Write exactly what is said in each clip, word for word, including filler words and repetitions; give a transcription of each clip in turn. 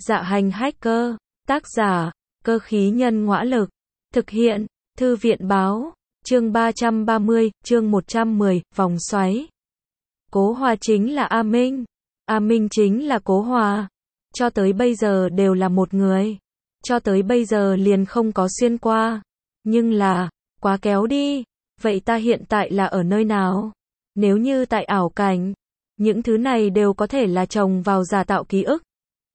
Dạ hành hacker, tác giả, cơ khí nhân ngõa lực, thực hiện, thư viện báo, chương ba trăm ba mươi, chương một trăm mười, vòng xoáy. Cố Hòa chính là A Minh, A Minh chính là Cố Hòa, cho tới bây giờ đều là một người, cho tới bây giờ liền không có xuyên qua, nhưng là, quá kéo đi, vậy ta hiện tại là ở nơi nào? Nếu như tại ảo cảnh, những thứ này đều có thể là chồng vào giả tạo ký ức.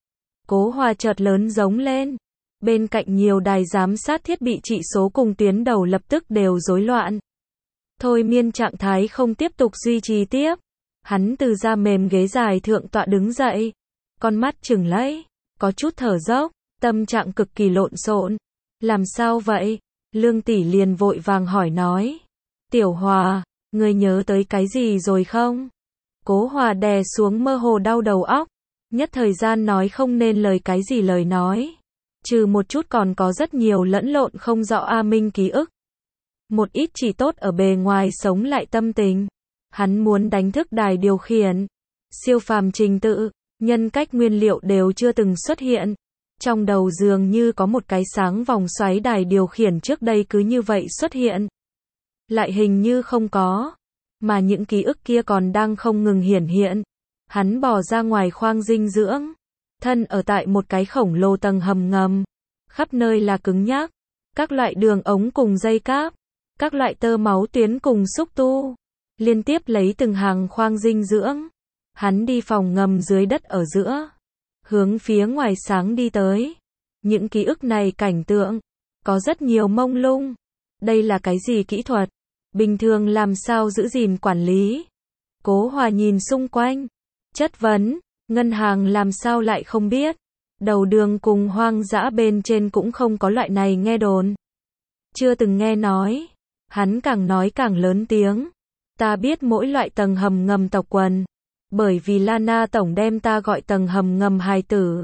Cố Hòa chợt lớn giống lên, bên cạnh nhiều đài giám sát thiết bị trị số cùng tuyến đầu lập tức đều rối loạn. Thôi miên trạng thái không tiếp tục duy trì tiếp, hắn từ ra mềm ghế dài thượng tọa đứng dậy, con mắt trừng lẫy, có chút thở dốc, tâm trạng cực kỳ lộn xộn. Làm sao vậy? Lương tỷ liền vội vàng hỏi nói. Tiểu Hòa, ngươi nhớ tới cái gì rồi không? Cố Hòa đè xuống mơ hồ đau đầu óc, nhất thời gian nói không nên lời cái gì lời nói. Trừ một chút còn có rất nhiều lẫn lộn không rõ A Minh ký ức. Một ít chỉ tốt ở bề ngoài sống lại tâm tình. Hắn muốn đánh thức đài điều khiển. Siêu phàm trình tự, nhân cách nguyên liệu đều chưa từng xuất hiện. Trong đầu dường như có một cái sáng vòng xoáy đài điều khiển trước đây cứ như vậy xuất hiện. Lại hình như không có. Mà những ký ức kia còn đang không ngừng hiển hiện. Hắn bò ra ngoài khoang dinh dưỡng. Thân ở tại một cái khổng lồ tầng hầm ngầm. Khắp nơi là cứng nhắc. Các loại đường ống cùng dây cáp. Các loại tơ máu tuyến cùng xúc tu. Liên tiếp lấy từng hàng khoang dinh dưỡng. Hắn đi phòng ngầm dưới đất ở giữa. Hướng phía ngoài sáng đi tới. Những ký ức này cảnh tượng. Có rất nhiều mông lung. Đây là cái gì kỹ thuật? Bình thường làm sao giữ gìn quản lý? Cố Hòa nhìn xung quanh. Chất vấn. Ngân hàng làm sao lại không biết? Đầu đường cùng hoang dã bên trên cũng không có loại này nghe đồn. Chưa từng nghe nói. Hắn càng nói càng lớn tiếng. Ta biết mỗi loại tầng hầm ngầm tộc quần. Bởi vì Lana tổng đem ta gọi tầng hầm ngầm hài tử.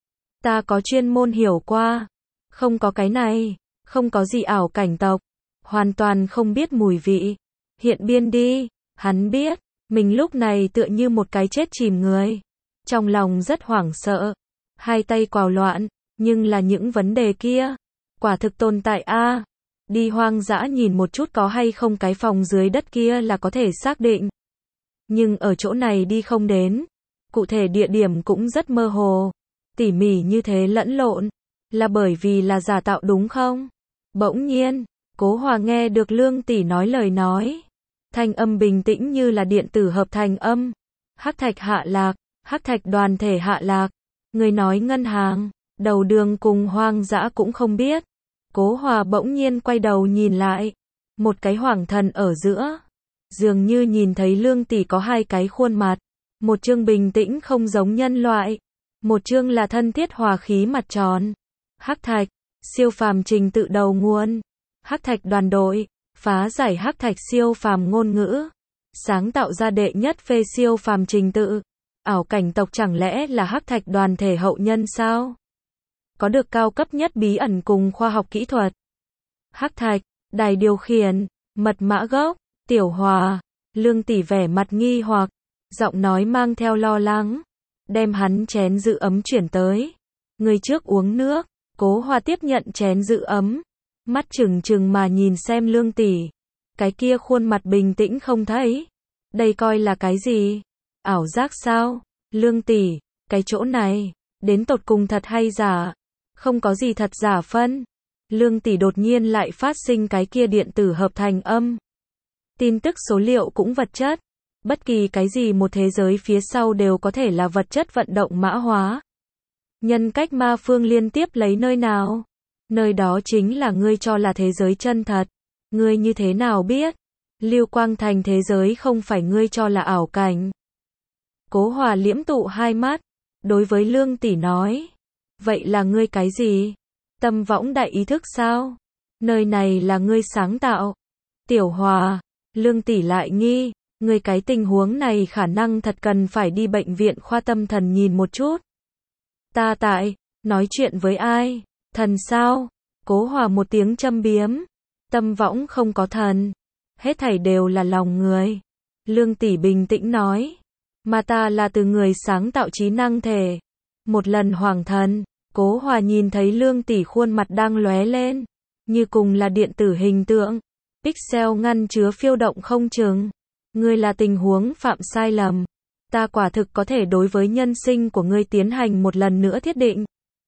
Ta có chuyên môn hiểu qua. Không có cái này. Không có gì ảo cảnh tộc. Hoàn toàn không biết mùi vị. Hiện biên đi. Hắn biết. Mình lúc này tựa như một cái chết chìm người. Trong lòng rất hoảng sợ. Hai tay quào loạn. Nhưng là những vấn đề kia. Quả thực tồn tại a. Đi hoang dã nhìn một chút có hay không cái phòng dưới đất kia là có thể xác định. Nhưng ở chỗ này đi không đến. Cụ thể địa điểm cũng rất mơ hồ. Tỉ mỉ như thế lẫn lộn. Là bởi vì là giả tạo đúng không? Bỗng nhiên, Cố Hòa nghe được Lương tỷ nói lời nói. Thanh âm bình tĩnh như là điện tử hợp thành âm. Hắc thạch hạ lạc, hắc thạch đoàn thể hạ lạc. Người nói ngân hàng, đầu đường cùng hoang dã cũng không biết. Cố Hòa bỗng nhiên quay đầu nhìn lại. Một cái hoàng thần ở giữa. Dường như nhìn thấy Lương tỷ có hai cái khuôn mặt. Một chương bình tĩnh không giống nhân loại. Một chương là thân thiết hòa khí mặt tròn. Hắc thạch, siêu phàm trình tự đầu nguồn. Hắc thạch đoàn đội, phá giải hắc thạch siêu phàm ngôn ngữ. Sáng tạo ra đệ nhất phê siêu phàm trình tự. Ảo cảnh tộc chẳng lẽ là hắc thạch đoàn thể hậu nhân sao? Có được cao cấp nhất bí ẩn cùng khoa học kỹ thuật. Hắc thạch, đài điều khiển, mật mã gốc, Tiểu Hòa, Lương tỷ vẻ mặt nghi hoặc, giọng nói mang theo lo lắng, đem hắn chén giữ ấm chuyển tới. Người trước uống nước. Cố Hòa tiếp nhận chén giữ ấm, mắt trừng trừng mà nhìn xem Lương tỷ. Cái kia khuôn mặt bình tĩnh không thấy. Đây coi là cái gì? Ảo giác sao? Lương tỷ, cái chỗ này, đến tột cùng thật hay giả? Không có gì thật giả phân. Lương tỷ đột nhiên lại phát sinh cái kia điện tử hợp thành âm. Tin tức số liệu cũng vật chất. Bất kỳ cái gì một thế giới phía sau đều có thể là vật chất vận động mã hóa. Nhân cách ma phương liên tiếp lấy nơi nào? Nơi đó chính là ngươi cho là thế giới chân thật. Ngươi như thế nào biết? Lưu Quang Thành thế giới không phải ngươi cho là ảo cảnh. Cố Hòa liễm tụ hai mắt. Đối với Lương tỷ nói. Vậy là ngươi cái gì? Tâm võng đại ý thức sao? Nơi này là ngươi sáng tạo. Tiểu Hòa, Lương tỷ lại nghi. Ngươi cái tình huống này khả năng thật cần phải đi bệnh viện khoa tâm thần nhìn một chút. Ta tại, nói chuyện với ai? Thần sao? Cố Hòa một tiếng châm biếm. Tâm võng không có thần. Hết thảy đều là lòng người. Lương tỷ bình tĩnh nói. Mà ta là từ người sáng tạo trí năng thể. Một lần hoàng thần, Cố Hòa nhìn thấy Lương Tỷ khuôn mặt đang lóe lên, như cùng là điện tử hình tượng, pixel ngăn chứa phiêu động không chừng. Ngươi là tình huống phạm sai lầm. Ta quả thực có thể đối với nhân sinh của ngươi tiến hành một lần nữa thiết định.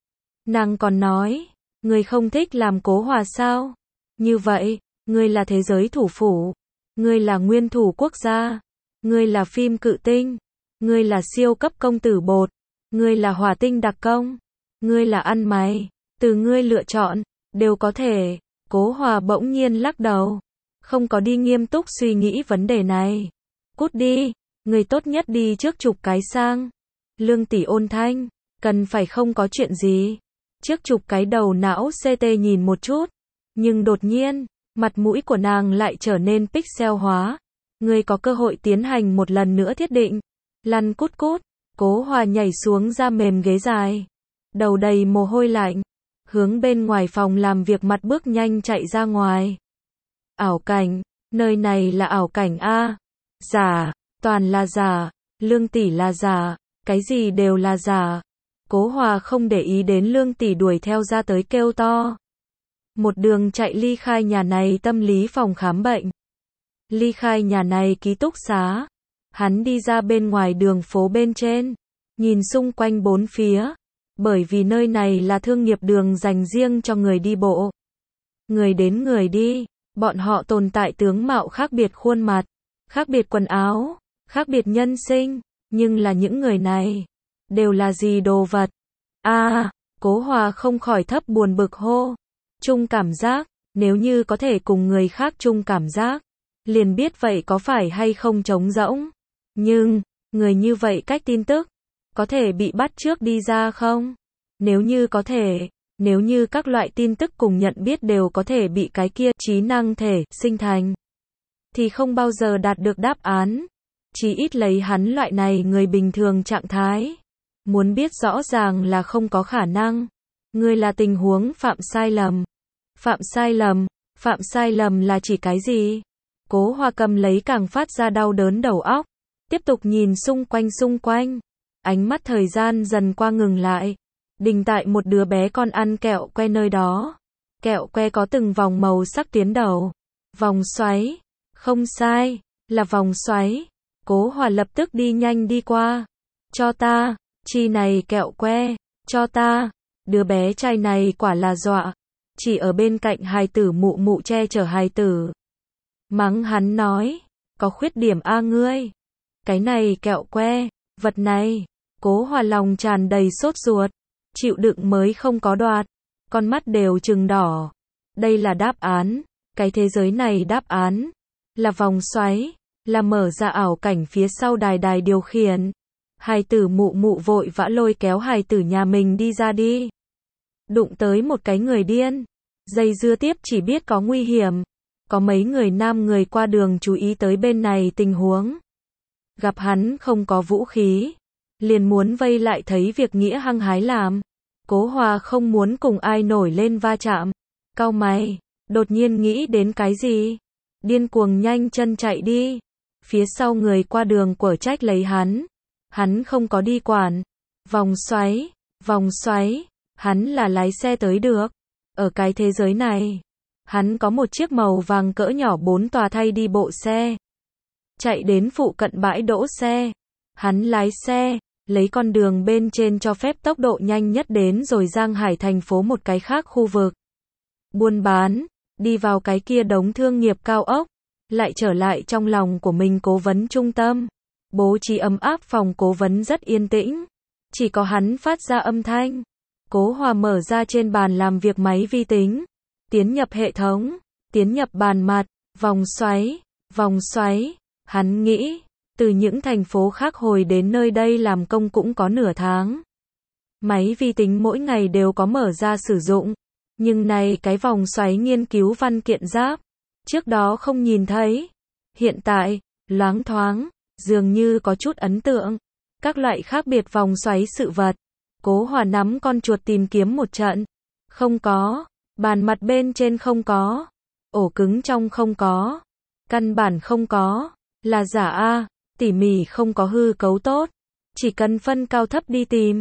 Nàng còn nói, ngươi không thích làm Cố Hòa sao? Như vậy, ngươi là thế giới thủ phủ. Ngươi là nguyên thủ quốc gia. Ngươi là phim cự tinh. Ngươi là siêu cấp công tử bột. Ngươi là hỏa tinh đặc công. Ngươi là ăn mày. Từ ngươi lựa chọn, đều có thể. Cố Hòa bỗng nhiên lắc đầu. Không có đi nghiêm túc suy nghĩ vấn đề này. Cút đi, người tốt nhất đi trước chụp cái sang. Lương Tỷ ôn thanh, cần phải không có chuyện gì. Trước chụp cái đầu não xê tê nhìn một chút. Nhưng đột nhiên, mặt mũi của nàng lại trở nên pixel hóa. Người có cơ hội tiến hành một lần nữa thiết định. Lăn cút cút, Cố Hòa nhảy xuống ra mềm ghế dài. Đầu đầy mồ hôi lạnh. Hướng bên ngoài phòng làm việc mặt bước nhanh chạy ra ngoài. Ảo cảnh, nơi này là ảo cảnh A. Giả, toàn là giả, Lương Tỷ là giả, cái gì đều là giả. Cố Hòa không để ý đến Lương Tỷ đuổi theo ra tới kêu to. Một đường chạy ly khai nhà này tâm lý phòng khám bệnh. Ly khai nhà này ký túc xá. Hắn đi ra bên ngoài đường phố bên trên, nhìn xung quanh bốn phía. Bởi vì nơi này là thương nghiệp đường dành riêng cho người đi bộ. Người đến người đi, bọn họ tồn tại tướng mạo khác biệt khuôn mặt, khác biệt quần áo, khác biệt nhân sinh, nhưng là những người này, đều là gì đồ vật. A, à, Cố Hòa không khỏi thấp buồn bực hô. Chung cảm giác, nếu như có thể cùng người khác chung cảm giác, liền biết vậy có phải hay không trống rỗng. Nhưng, người như vậy cách tin tức, có thể bị bắt trước đi ra không? Nếu như có thể, nếu như các loại tin tức cùng nhận biết đều có thể bị cái kia trí năng thể sinh thành, thì không bao giờ đạt được đáp án. Chỉ ít lấy hắn loại này người bình thường trạng thái. Muốn biết rõ ràng là không có khả năng. Ngươi là tình huống phạm sai lầm. Phạm sai lầm, phạm sai lầm là chỉ cái gì? Cố Hòa cầm lấy càng phát ra đau đớn đầu óc. Tiếp tục nhìn xung quanh xung quanh. Ánh mắt thời gian dần qua ngừng lại. Đình tại một đứa bé con ăn kẹo que nơi đó. Kẹo que có từng vòng màu sắc tiến đầu. Vòng xoáy. Không sai, là vòng xoáy. Cố Hòa lập tức đi nhanh đi qua. Cho ta, chi này kẹo que, cho ta. Đứa bé trai này quả là dọa. Chỉ ở bên cạnh hài tử mụ mụ che chở hài tử. Mắng hắn nói, có khuyết điểm a ngươi. Cái này kẹo que, vật này. Cố Hòa lòng tràn đầy sốt ruột. Chịu đựng mới không có đoạt. Con mắt đều trừng đỏ. Đây là đáp án. Cái thế giới này đáp án. Là vòng xoáy. Là mở ra ảo cảnh phía sau đài đài điều khiển. Hài tử mụ mụ vội vã lôi kéo hài tử nhà mình đi ra đi. Đụng tới một cái người điên. Dây dưa tiếp chỉ biết có nguy hiểm. Có mấy người nam người qua đường chú ý tới bên này tình huống. Gặp hắn không có vũ khí. Liền muốn vây lại thấy việc nghĩa hăng hái làm. Cố Hòa không muốn cùng ai nổi lên va chạm. Cau mày, đột nhiên nghĩ đến cái gì? Điên cuồng nhanh chân chạy đi. Phía sau người qua đường quở trách lấy hắn. Hắn không có đi quản. Vòng xoáy, vòng xoáy, hắn là lái xe tới được. Ở cái thế giới này, hắn có một chiếc màu vàng cỡ nhỏ bốn tòa thay đi bộ xe. Chạy đến phụ cận bãi đỗ xe. Hắn lái xe, lấy con đường bên trên cho phép tốc độ nhanh nhất đến rồi Giang Hải thành phố một cái khác khu vực. Buôn bán, đi vào cái kia đống thương nghiệp cao ốc, lại trở lại trong lòng của mình cố vấn trung tâm. Bố trí ấm áp phòng cố vấn rất yên tĩnh. Chỉ có hắn phát ra âm thanh. Cố Hòa mở ra trên bàn làm việc máy vi tính. Tiến nhập hệ thống. Tiến nhập bàn mặt. Vòng xoáy. Vòng xoáy. Hắn nghĩ. Từ những thành phố khác hồi đến nơi đây làm công cũng có nửa tháng. Máy vi tính mỗi ngày đều có mở ra sử dụng. Nhưng này cái vòng xoáy nghiên cứu văn kiện giáp. Trước đó không nhìn thấy. Hiện tại, loáng thoáng, dường như có chút ấn tượng. Các loại khác biệt vòng xoáy sự vật. Cố Hòa nắm con chuột tìm kiếm một trận. Không có. Bàn mặt bên trên không có. Ổ cứng trong không có. Căn bản không có. Là giả a, tỉ mỉ không có hư cấu tốt. Chỉ cần phân cao thấp đi tìm.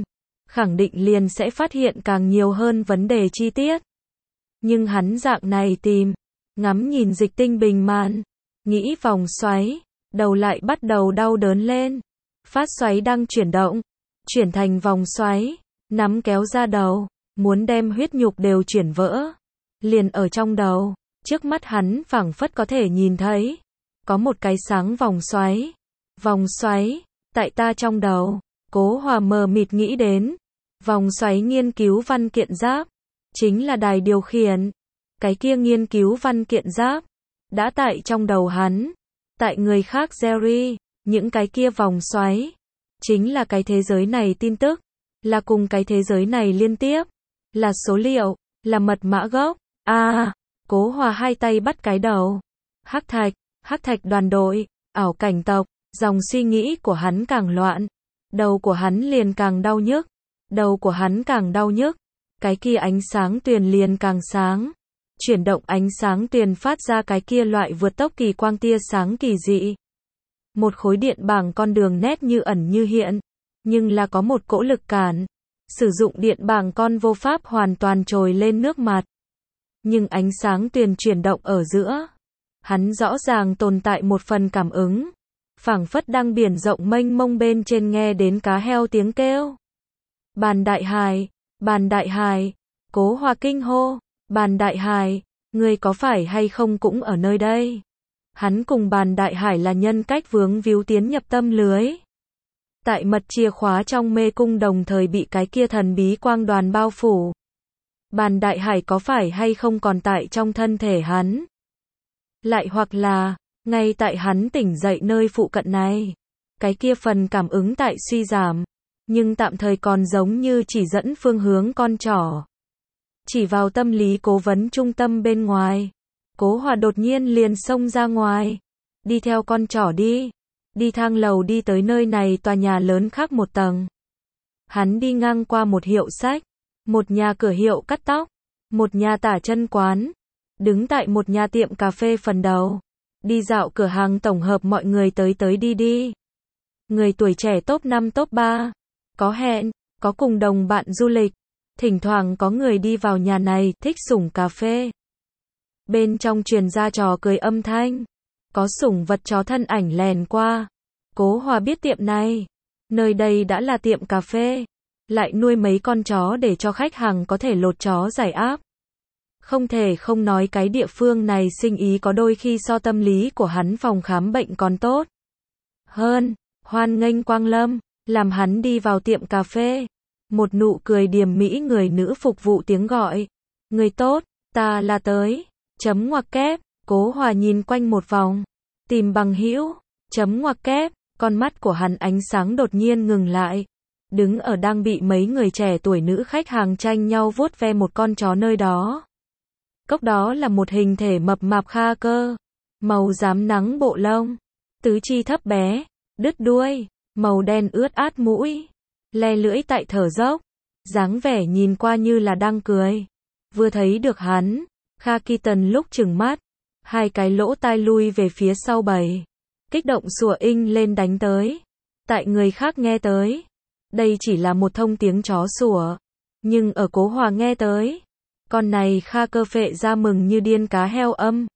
khẳng định liền sẽ phát hiện càng nhiều hơn vấn đề chi tiết. Nhưng hắn dạng này tìm, ngắm nhìn dịch tinh bình màn, nghĩ vòng xoáy, đầu lại bắt đầu đau đớn lên. Phát xoáy đang chuyển động, chuyển thành vòng xoáy, nắm kéo ra đầu, muốn đem huyết nhục đều chuyển vỡ. Liền ở trong đầu, trước mắt hắn phảng phất có thể nhìn thấy, có một cái sáng vòng xoáy. Vòng xoáy, tại ta trong đầu, Cố Hòa mờ mịt nghĩ đến. Vòng xoáy nghiên cứu văn kiện giáp, chính là đài điều khiển. Cái kia nghiên cứu văn kiện giáp, đã tại trong đầu hắn. Tại người khác Jerry, những cái kia vòng xoáy, chính là cái thế giới này tin tức, là cùng cái thế giới này liên tiếp, là số liệu, là mật mã gốc. À, Cố Hòa hai tay bắt cái đầu. Hắc Thạch, Hắc Thạch đoàn đội, ảo cảnh tộc, dòng suy nghĩ của hắn càng loạn. Đầu của hắn liền càng đau nhức. Đầu của hắn càng đau nhức. Cái kia ánh sáng tuyền liền càng sáng. Chuyển động ánh sáng tuyền phát ra cái kia loại vượt tốc kỳ quang tia sáng kỳ dị. Một khối điện bảng con đường nét như ẩn như hiện, nhưng là có một cỗ lực cản. Sử dụng điện bảng con vô pháp hoàn toàn trồi lên nước mặt. Nhưng ánh sáng tuyền chuyển động ở giữa, hắn rõ ràng tồn tại một phần cảm ứng. Phảng phất đang biển rộng mênh mông bên trên nghe đến cá heo tiếng kêu. Bàn Đại Hải, Bàn Đại Hải, Cố Hòa kinh hô, Bàn Đại Hải, ngươi có phải hay không cũng ở nơi đây? Hắn cùng Bàn Đại Hải là nhân cách vướng víu tiến nhập tâm lưới. Tại mật chìa khóa trong mê cung đồng thời bị cái kia thần bí quang đoàn bao phủ. Bàn Đại Hải có phải hay không còn tại trong thân thể hắn? Lại hoặc là, ngay tại hắn tỉnh dậy nơi phụ cận này, cái kia phần cảm ứng tại suy giảm, nhưng tạm thời còn giống như chỉ dẫn phương hướng con trỏ. Chỉ vào tâm lý cố vấn trung tâm bên ngoài, Cố Hòa đột nhiên liền xông ra ngoài, đi theo con trỏ đi, đi thang lầu đi tới nơi này tòa nhà lớn khác một tầng. Hắn đi ngang qua một hiệu sách, một nhà cửa hiệu cắt tóc, một nhà tả chân quán, đứng tại một nhà tiệm cà phê phần đầu. Đi dạo cửa hàng tổng hợp mọi người tới tới đi đi. Người tuổi trẻ top năm top ba. Có hẹn, có cùng đồng bạn du lịch. Thỉnh thoảng có người đi vào nhà này, thích sủng cà phê. Bên trong truyền ra trò cười âm thanh. Có sủng vật chó thân ảnh lèn qua. Cố Hòa biết tiệm này. Nơi đây đã là tiệm cà phê. Lại nuôi mấy con chó để cho khách hàng có thể lột chó giải áp. Không thể không nói cái địa phương này sinh ý có đôi khi so tâm lý của hắn phòng khám bệnh còn tốt. Hơn, hoan nghênh quang lâm, làm hắn đi vào tiệm cà phê. Một nụ cười điềm mỹ người nữ phục vụ tiếng gọi. Người tốt, ta là tới. Chấm ngoặc kép, Cố Hòa nhìn quanh một vòng. Tìm bằng hữu, chấm ngoặc kép, con mắt của hắn ánh sáng đột nhiên ngừng lại. Đứng ở đang bị mấy người trẻ tuổi nữ khách hàng tranh nhau vuốt ve một con chó nơi đó. Cốc đó là một hình thể mập mạp kha cơ, màu rám nắng bộ lông, tứ chi thấp bé, đứt đuôi, màu đen ướt át mũi, le lưỡi tại thở dốc, dáng vẻ nhìn qua như là đang cười. Vừa thấy được hắn, Kha Keaton lúc trừng mắt, hai cái lỗ tai lui về phía sau bầy, kích động sủa inh lên đánh tới. Tại người khác nghe tới, đây chỉ là một thông tiếng chó sủa, nhưng ở Cố Hòa nghe tới, con này Kha cơ phệ ra mừng như điên cá heo âm.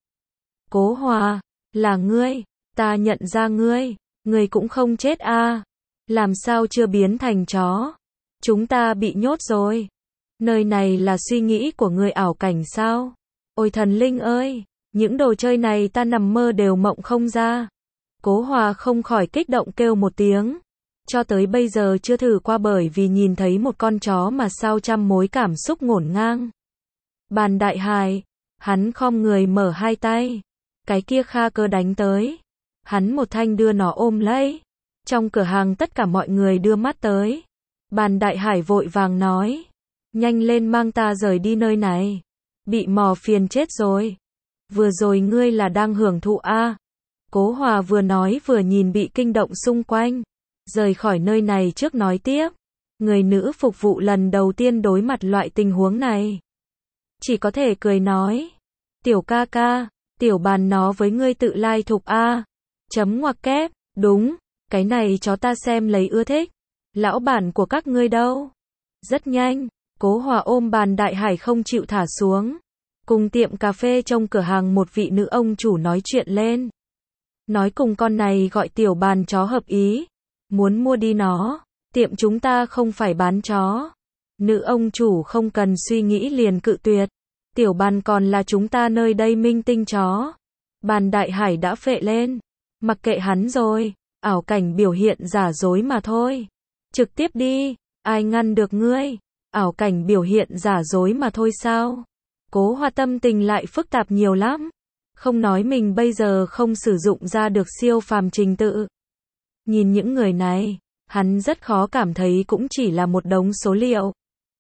Cố Hòa, là ngươi, ta nhận ra ngươi, ngươi cũng không chết a, à. Làm sao chưa biến thành chó? Chúng ta bị nhốt rồi. Nơi này là suy nghĩ của người ảo cảnh sao? Ôi thần linh ơi, những đồ chơi này ta nằm mơ đều mộng không ra. Cố Hòa không khỏi kích động kêu một tiếng. Cho tới bây giờ chưa thử qua bởi vì nhìn thấy một con chó mà sao trăm mối cảm xúc ngổn ngang. Bàn Đại Hải, hắn khom người mở hai tay. Cái kia Kha cơ đánh tới. Hắn một thanh đưa nó ôm lấy. Trong cửa hàng tất cả mọi người đưa mắt tới. Bàn Đại Hải vội vàng nói. Nhanh lên mang ta rời đi nơi này. Bị mò phiền chết rồi. Vừa rồi ngươi là đang hưởng thụ a? À? Cố Hòa vừa nói vừa nhìn bị kinh động xung quanh. Rời khỏi nơi này trước nói tiếp. Người nữ phục vụ lần đầu tiên đối mặt loại tình huống này. Chỉ có thể cười nói. Tiểu ca ca, tiểu bàn nó với ngươi tự lai thục a. À? Chấm ngoặc kép, đúng, cái này chó ta xem lấy ưa thích. Lão bản của các ngươi đâu? Rất nhanh, Cố Hòa ôm bàn đại hải không chịu thả xuống. Cùng tiệm cà phê trong cửa hàng một vị nữ ông chủ nói chuyện lên. Nói cùng con này gọi tiểu bàn chó hợp ý. Muốn mua đi nó. Tiệm chúng ta không phải bán chó. Nữ ông chủ không cần suy nghĩ liền cự tuyệt. Tiểu bàn còn là chúng ta nơi đây minh tinh chó. Bàn đại hải đã phệ lên. Mặc kệ hắn rồi. Ảo cảnh biểu hiện giả dối mà thôi. Trực tiếp đi. Ai ngăn được ngươi. Ảo cảnh biểu hiện giả dối mà thôi sao. Cố Hòa tâm tình lại phức tạp nhiều lắm. Không nói mình bây giờ không sử dụng ra được siêu phàm trình tự. Nhìn những người này, hắn rất khó cảm thấy cũng chỉ là một đống số liệu.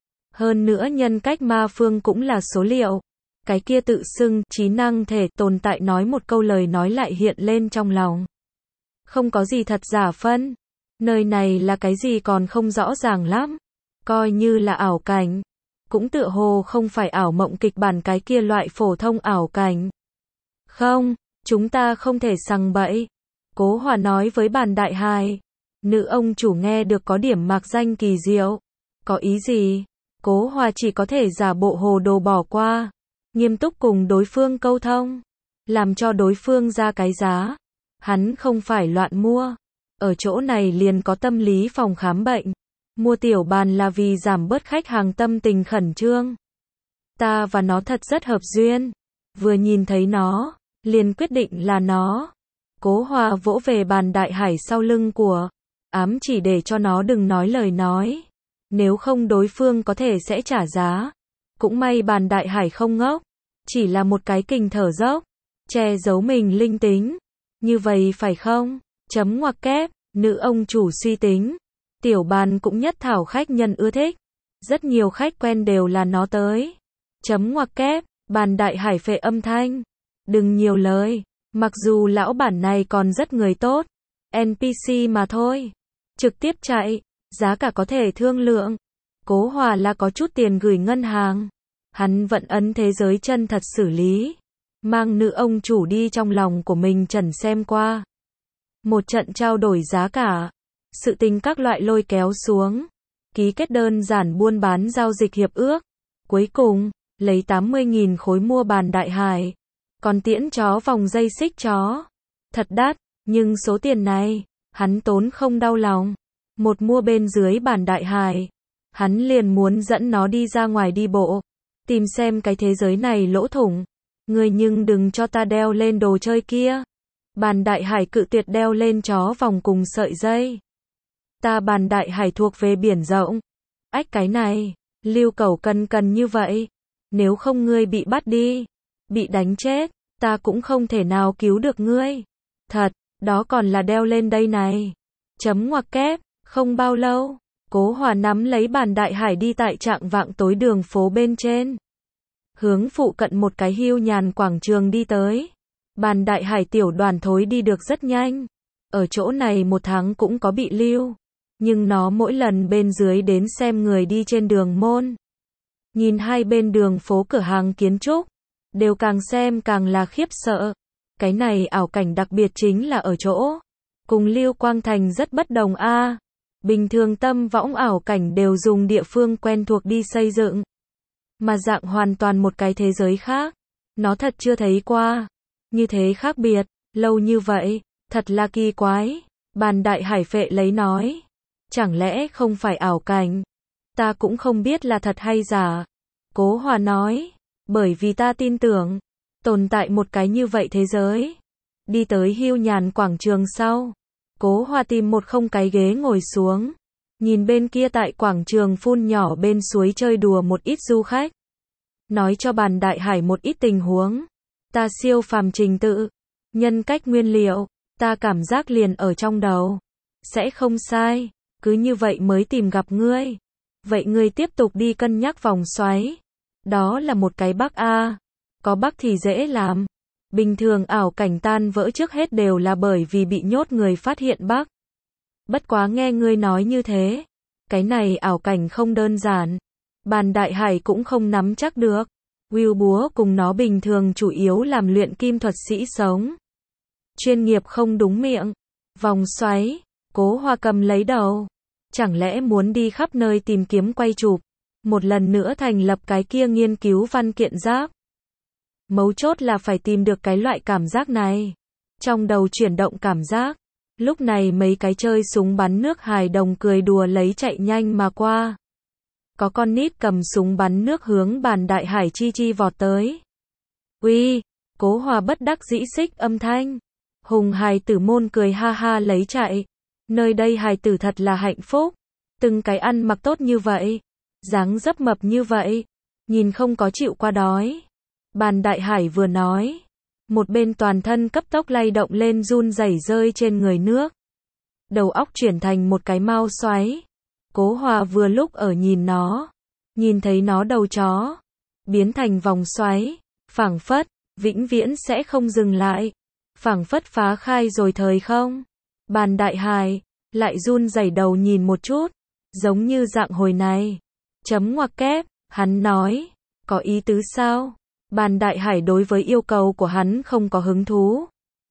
Hơn nữa nhân cách ma phương cũng là số liệu. Cái kia tự xưng trí năng thể tồn tại nói một câu lời nói lại hiện lên trong lòng. Không có gì thật giả phân. Nơi này là cái gì còn không rõ ràng lắm. Coi như là ảo cảnh. Cũng tựa hồ không phải ảo mộng kịch bản cái kia loại phổ thông ảo cảnh. Không, chúng ta không thể sằng bậy. Cố Hòa nói với bàn đại hải. Nữ ông chủ nghe được có điểm mạc danh kỳ diệu. Có ý gì? Cố Hòa chỉ có thể giả bộ hồ đồ bỏ qua. Nghiêm túc cùng đối phương câu thông. Làm cho đối phương ra cái giá. Hắn không phải loạn mua. Ở chỗ này liền có tâm lý phòng khám bệnh. Mua tiểu bàn là vì giảm bớt khách hàng tâm tình khẩn trương. Ta và nó thật rất hợp duyên. Vừa nhìn thấy nó, liền quyết định là nó. Cố Hòa vỗ về bàn đại hải sau lưng của. Ám chỉ để cho nó đừng nói lời nói. Nếu không đối phương có thể sẽ trả giá. Cũng may bàn đại hải không ngốc. Chỉ là một cái kình thở dốc. Che giấu mình linh tính. Như vậy phải không? Chấm ngoặc kép. Nữ ông chủ suy tính. Tiểu bàn cũng nhất thảo khách nhân ưa thích. Rất nhiều khách quen đều là nó tới. Chấm ngoặc kép. Bàn đại hải phệ âm thanh. Đừng nhiều lời. Mặc dù lão bản này còn rất người tốt. en pê xê mà thôi. Trực tiếp chạy. Giá cả có thể thương lượng. Cố Hòa là có chút tiền gửi ngân hàng. Hắn vẫn ấn thế giới chân thật xử lý. Mang nữ ông chủ đi trong lòng của mình trần xem qua. Một trận trao đổi giá cả. Sự tình các loại lôi kéo xuống. Ký kết đơn giản buôn bán giao dịch hiệp ước. Cuối cùng, lấy tám mươi nghìn khối mua bàn đại hải. Còn tiễn chó vòng dây xích chó. Thật đắt, nhưng số tiền này, hắn tốn không đau lòng. Một mua bên dưới bàn đại hải. Hắn liền muốn dẫn nó đi ra ngoài đi bộ. Tìm xem cái thế giới này lỗ thủng. Người nhưng đừng cho ta đeo lên đồ chơi kia. Bàn đại hải cự tuyệt đeo lên chó vòng cùng sợi dây. Ta bàn đại hải thuộc về biển rộng. Ách cái này, lưu cẩu cần cần như vậy. Nếu không ngươi bị bắt đi, bị đánh chết, ta cũng không thể nào cứu được ngươi. Thật, đó còn là đeo lên đây này. Chấm ngoặc kép, không bao lâu, Cố Hòa nắm lấy bàn đại hải đi tại trạng vạng tối đường phố bên trên. Hướng phụ cận một cái hưu nhàn quảng trường đi tới. Bàn đại hải tiểu đoàn thối đi được rất nhanh. Ở chỗ này một tháng cũng có bị lưu. Nhưng nó mỗi lần bên dưới đến xem người đi trên đường môn. Nhìn hai bên đường phố cửa hàng kiến trúc. Đều càng xem càng là khiếp sợ. Cái này ảo cảnh đặc biệt chính là ở chỗ. Cùng Lưu Quang Thành rất bất đồng a. À, bình thường tâm võng ảo cảnh đều dùng địa phương quen thuộc đi xây dựng. Mà dạng hoàn toàn một cái thế giới khác. Nó thật chưa thấy qua. Như thế khác biệt, lâu như vậy, thật là kỳ quái. Bàn đại hải phệ lấy nói. Chẳng lẽ không phải ảo cảnh? Ta cũng không biết là thật hay giả. Cố Hòa nói. Bởi vì ta tin tưởng. Tồn tại một cái như vậy thế giới. Đi tới hưu nhàn quảng trường sau. Cố Hòa tìm một không cái ghế ngồi xuống. Nhìn bên kia tại quảng trường phun nhỏ bên suối chơi đùa một ít du khách. Nói cho bàn đại hải một ít tình huống. Ta siêu phàm trình tự. Nhân cách nguyên liệu. Ta cảm giác liền ở trong đầu. Sẽ không sai. Cứ như vậy mới tìm gặp ngươi. Vậy ngươi tiếp tục đi cân nhắc vòng xoáy. Đó là một cái bug a. Có bug thì dễ làm. Bình thường ảo cảnh tan vỡ trước hết đều là bởi vì bị nhốt người phát hiện bug. Bất quá nghe ngươi nói như thế. Cái này ảo cảnh không đơn giản. Bàn đại hải cũng không nắm chắc được. Will búa cùng nó bình thường chủ yếu làm luyện kim thuật sĩ sống. Chuyên nghiệp không đúng miệng. Vòng xoáy. Cố Hòa cầm lấy đầu. Chẳng lẽ muốn đi khắp nơi tìm kiếm quay chụp, một lần nữa thành lập cái kia nghiên cứu văn kiện giáp. Mấu chốt là phải tìm được cái loại cảm giác này. Trong đầu chuyển động cảm giác. Lúc này mấy cái chơi súng bắn nước hài đồng cười đùa lấy chạy nhanh mà qua. Có con nít cầm súng bắn nước hướng Bàn Đại Hải chi chi vọt tới. Uy, Cố Hòa bất đắc dĩ xích âm thanh. Hùng hài tử môn cười ha ha lấy chạy. Nơi đây hài tử thật là hạnh phúc. Từng cái ăn mặc tốt như vậy. Dáng dấp mập như vậy. Nhìn không có chịu qua đói. Bàn Đại Hải vừa nói. Một bên toàn thân cấp tốc lay động lên run rẩy rơi trên người nước. Đầu óc chuyển thành một cái mao xoáy. Cố Hòa vừa lúc ở nhìn nó. Nhìn thấy nó đầu chó. Biến thành vòng xoáy. Phảng phất, vĩnh viễn sẽ không dừng lại. Phảng phất phá khai rồi thời không. Bàn Đại Hải, lại run rẩy đầu nhìn một chút. Giống như dạng hồi này. Chấm ngoặc kép, hắn nói. Có ý tứ sao? Bàn Đại Hải đối với yêu cầu của hắn không có hứng thú.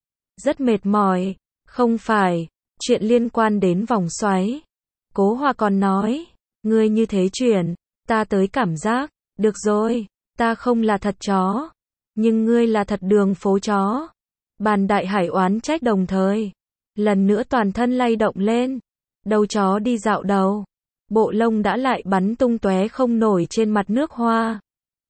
Rất mệt mỏi. Không phải, chuyện liên quan đến vòng xoáy. Cố Hòa còn nói. Ngươi như thế chuyển, ta tới cảm giác. Được rồi, ta không là thật chó. Nhưng ngươi là thật đường phố chó. Bàn Đại Hải oán trách đồng thời. Lần nữa toàn thân lay động lên. Đầu chó đi dạo đầu. Bộ lông đã lại bắn tung tóe không nổi trên mặt nước hoa.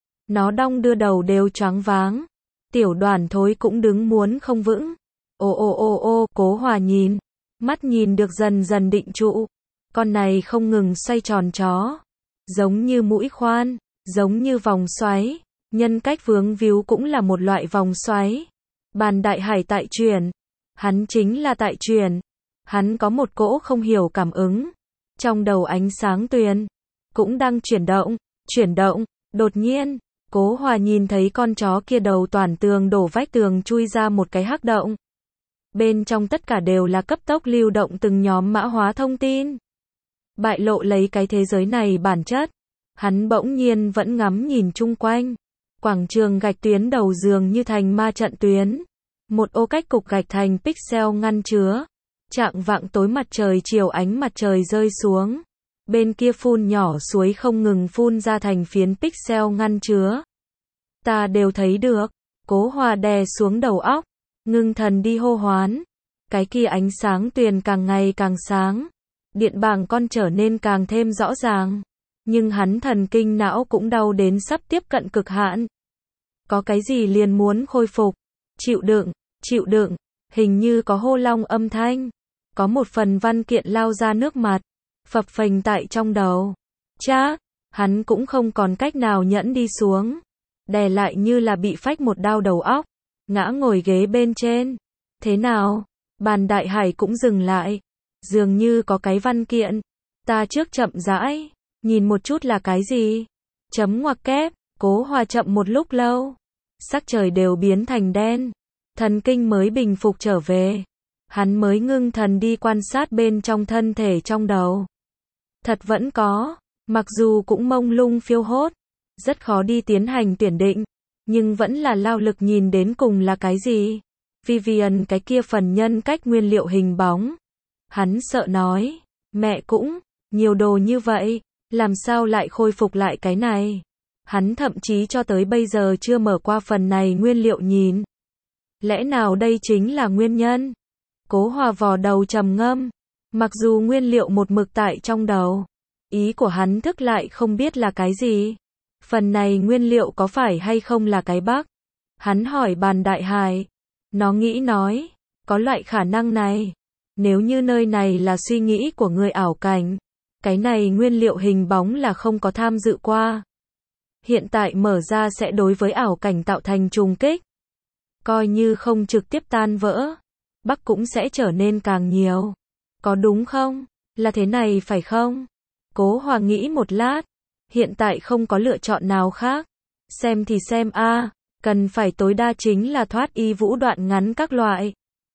Nó đong đưa đầu đều choáng váng. Tiểu Đoàn Thối cũng đứng muốn không vững. Ô ô ô ô, Cố Hòa nhìn. Mắt nhìn được dần dần định trụ. Con này không ngừng xoay tròn chó. Giống như mũi khoan, giống như vòng xoáy. Nhân cách vướng víu cũng là một loại vòng xoáy. Bàn Đại Hải tại chuyển. Hắn chính là tại chuyển. Hắn có một cỗ không hiểu cảm ứng. Trong đầu ánh sáng tuyền. Cũng đang chuyển động, chuyển động. Đột nhiên, Cố Hòa nhìn thấy con chó kia đầu toàn tường đổ vách tường chui ra một cái hắc động. Bên trong tất cả đều là cấp tốc lưu động từng nhóm mã hóa thông tin. Bại lộ lấy cái thế giới này bản chất. Hắn bỗng nhiên vẫn ngắm nhìn chung quanh. Quảng trường gạch tuyến đầu dường như thành ma trận tuyến. Một ô cách cục gạch thành pixel ngăn chứa. Trạng vạng tối mặt trời chiều ánh mặt trời rơi xuống. Bên kia phun nhỏ suối không ngừng phun ra thành phiến pixel ngăn chứa. Ta đều thấy được. Cố Hòa đè xuống đầu óc. Ngưng thần đi hô hoán. Cái kia ánh sáng tuyền càng ngày càng sáng. Điện bảng con trở nên càng thêm rõ ràng. Nhưng hắn thần kinh não cũng đau đến sắp tiếp cận cực hạn. Có cái gì liền muốn khôi phục. Chịu đựng, chịu đựng. Hình như có hô long âm thanh. Có một phần văn kiện lao ra nước mặt. Phập phềnh tại trong đầu. Chá, hắn cũng không còn cách nào nhẫn đi xuống. Đè lại như là bị phách một đao đầu óc. Ngã ngồi ghế bên trên. Thế nào? Bàn Đại Hải cũng dừng lại. Dường như có cái văn kiện. Ta trước chậm rãi. Nhìn một chút là cái gì? Chấm ngoặc kép. Cố Hòa chậm một lúc lâu. Sắc trời đều biến thành đen. Thần kinh mới bình phục trở về. Hắn mới ngưng thần đi quan sát bên trong thân thể trong đầu. Thật vẫn có. Mặc dù cũng mông lung phiêu hốt. Rất khó đi tiến hành tuyển định. Nhưng vẫn là lao lực nhìn đến cùng là cái gì? Vivian cái kia phần nhân cách nguyên liệu hình bóng. Hắn sợ nói. Mẹ cũng. Nhiều đồ như vậy. Làm sao lại khôi phục lại cái này? Hắn thậm chí cho tới bây giờ chưa mở qua phần này nguyên liệu nhìn. Lẽ nào đây chính là nguyên nhân? Cố Hòa vò đầu trầm ngâm. Mặc dù nguyên liệu một mực tại trong đầu. Ý của hắn thức lại không biết là cái gì. Phần này nguyên liệu có phải hay không là cái bug? Hắn hỏi Bàn Đại Hải. Nó nghĩ nói. Có loại khả năng này. Nếu như nơi này là suy nghĩ của người ảo cảnh. Cái này nguyên liệu hình bóng là không có tham dự qua. Hiện tại mở ra sẽ đối với ảo cảnh tạo thành trùng kích. Coi như không trực tiếp tan vỡ. Bắc cũng sẽ trở nên càng nhiều. Có đúng không? Là thế này phải không? Cố Hòa nghĩ một lát. Hiện tại không có lựa chọn nào khác. Xem thì xem a à, cần phải tối đa chính là thoát y vũ đoạn ngắn các loại.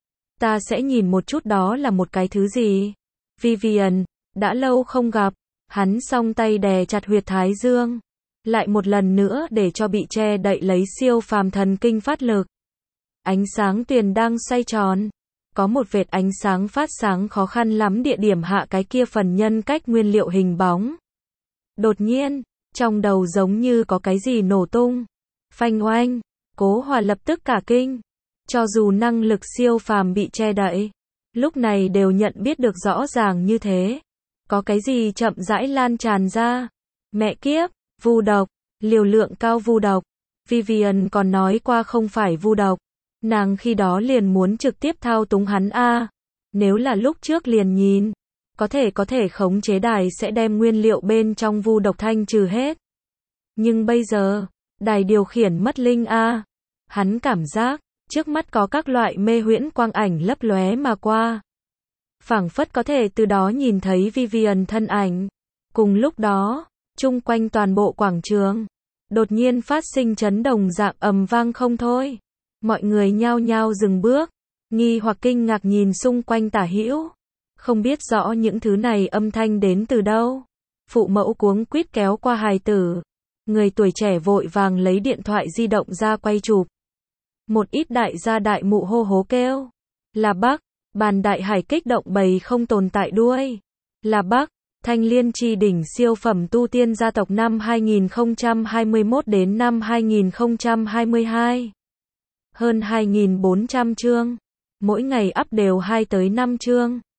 Ta sẽ nhìn một chút đó là một cái thứ gì. Vivian, đã lâu không gặp. Hắn song tay đè chặt huyệt thái dương. Lại một lần nữa để cho bị che đậy lấy siêu phàm thần kinh phát lực. Ánh sáng tuyền đang xoay tròn. Có một vệt ánh sáng phát sáng khó khăn lắm địa điểm hạ cái kia phần nhân cách nguyên liệu hình bóng. Đột nhiên, trong đầu giống như có cái gì nổ tung. Phanh oanh, Cố Hòa lập tức cả kinh. Cho dù năng lực siêu phàm bị che đậy, lúc này đều nhận biết được rõ ràng như thế. Có cái gì chậm rãi lan tràn ra. Mẹ kiếp, vu độc, liều lượng cao vu độc. Vivian còn nói qua không phải vu độc. Nàng khi đó liền muốn trực tiếp thao túng hắn a. Nếu là lúc trước liền nhìn, có thể có thể khống chế đài sẽ đem nguyên liệu bên trong vu độc thanh trừ hết. Nhưng bây giờ, đài điều khiển mất linh a. Hắn cảm giác, trước mắt có các loại mê huyễn quang ảnh lấp lóe mà qua. Phảng phất có thể từ đó nhìn thấy Vivian thân ảnh. Cùng lúc đó, chung quanh toàn bộ quảng trường, đột nhiên phát sinh chấn động dạng ầm vang không thôi. Mọi người nhao nhao dừng bước, nghi hoặc kinh ngạc nhìn xung quanh tả hữu. Không biết rõ những thứ này âm thanh đến từ đâu. Phụ mẫu cuống quýt kéo qua hài tử. Người tuổi trẻ vội vàng lấy điện thoại di động ra quay chụp. Một ít đại gia đại mụ hô hố kêu. Là Bắc, bàn đại hải kích động bầy không tồn tại đuôi. Là Bắc, thanh liên chi đỉnh siêu phẩm tu tiên gia tộc năm hai nghìn không trăm hai mươi mốt đến năm hai nghìn không trăm hai mươi hai. Hơn hai nghìn bốn trăm chương. Mỗi ngày up đều hai tới năm chương.